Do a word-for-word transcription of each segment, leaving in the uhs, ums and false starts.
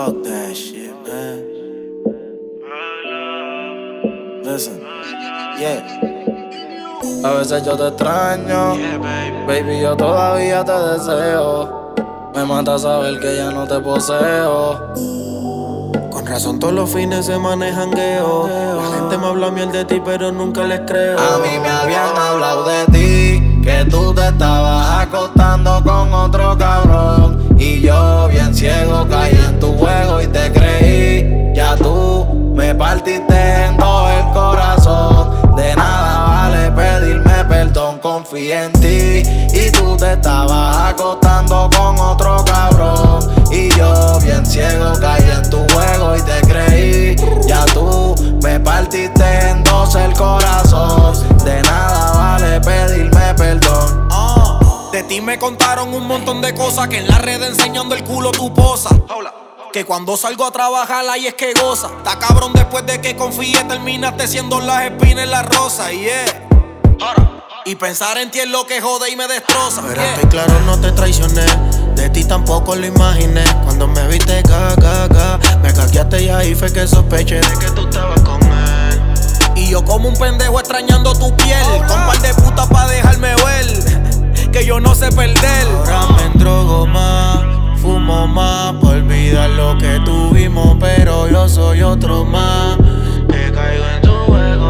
Fuck that shit, man. Listen, yeah. A veces yo te extraño, Yeah, baby. baby, yo todavía te deseo. Me mata saber que ya no te poseo. Con razón todos los fines se manejan jangueo. La gente me habla miel de ti, pero nunca les creo. A mí me habían hablado de ti, que tú te estabas acostando con otro cabrón. Y yo bien ciego caí en tu juego y te creí. Ya tú me partiste en todo el corazón. De nada vale pedirme perdón, confié en ti. Y tú te estabas acostando con otro cabrón. Y yo bien ciego caí en tu juego y te creí. Ya tú me partiste en dos el corazón. De nada vale pedirme perdón. Uh, de ti me contaron un montón de cosas, que en la red enseñando el culo tu posa. Que cuando salgo a trabajar ahí es que goza. Está cabrón después de que confíe terminaste siendo las espinas en la rosa. Yeah. Y pensar en ti es lo que jode y me destroza. Pero Yeah. estoy claro, no te traicioné. De ti tampoco lo imaginé. Cuando me viste ga, ga, ga, me caqueaste y ahí fue que sospeché de que tú estabas con él. Y yo como un pendejo extrañando tu piel. Con par de putas pa' dejarme ver que yo no sé perder. Ahora me endrogo más, fumo más, pa' olvidar lo que tuvimos. Pero yo soy otro más, que caigo en tu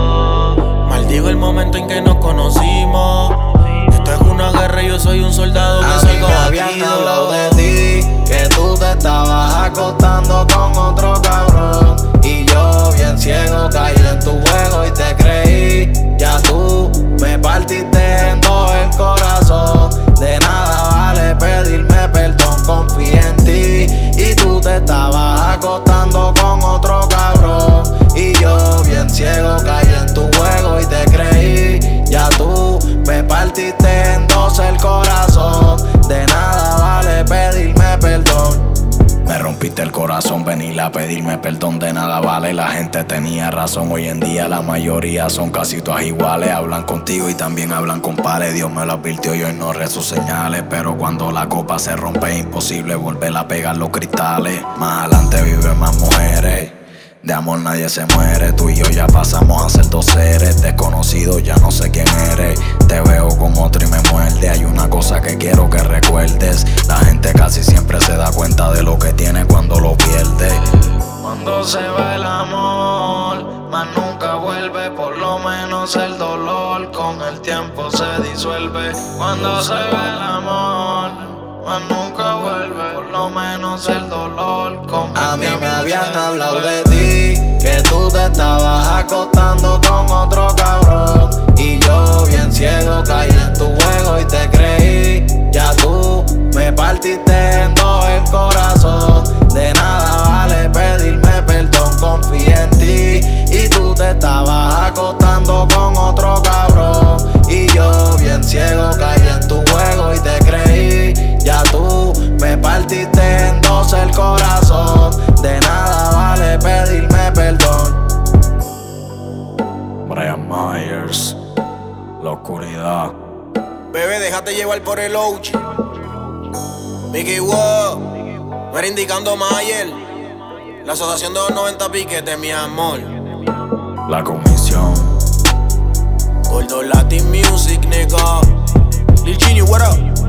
juego. Maldigo el momento en que nos conocimos. Esto es una guerra y yo soy un soldado que A salgo mí me habían batido. hablado de ti, que tú te estabas acostando con otro cabrón. Y yo bien ciego caí en tu juego y te creí. Ya tú me partiste en todo el corazón. De nada vale pedirme perdón, confié en ti. Y tú te estabas acostando con otro cabrón. Y yo bien ciego caí en tu juego y te creí. Ya tú me partiste en dos el corazón. De nada vale pedirme perdón. Me rompiste el corazón, venir a pedirme perdón, de nada vale. La gente tenía razón, hoy en día la mayoría son casi todas iguales. Hablan contigo y también hablan con pares. Dios me lo advirtió, yo ignoré sus señales. Pero cuando la copa se rompe es imposible volver a pegar los cristales. Más adelante viven más mujeres, de amor nadie se muere. Tú y yo ya pasamos a ser dos seres desconocidos, ya no sé quién eres. Te veo con otro y me muerde. Hay una cosa que quiero que recuerdes: la gente casi siempre se da cuenta de lo que tiene cuando lo pierde. Cuando se va el amor, más nunca vuelve. Por lo menos el dolor con el tiempo se disuelve. Cuando se va el amor, más nunca vuelve. Por lo menos el dolor con el A mí tiempo me habían se hablado de disuelve. ti, que tú te estabas acostando con otro cabrón. Y yo bien ciego caí en tu juego y te creí. Ya tú me partiste en todo el corazón. De nada vale pedirme perdón, confié en ti. Y tú te estabas acostando con otro cabrón. Y yo bien ciego caí en tu juego y te creí. Ya tú me partiste en dos el corazón. De nada vale pedirme perdón. Brian Myers, la oscuridad. Bebé, déjate llevar por el O G. Mickey Wow, me indicando Mayer. La asociación de los noventa piquetes, mi amor. La comisión. Gordo Latin Music, nigga. Lil Chini, what up?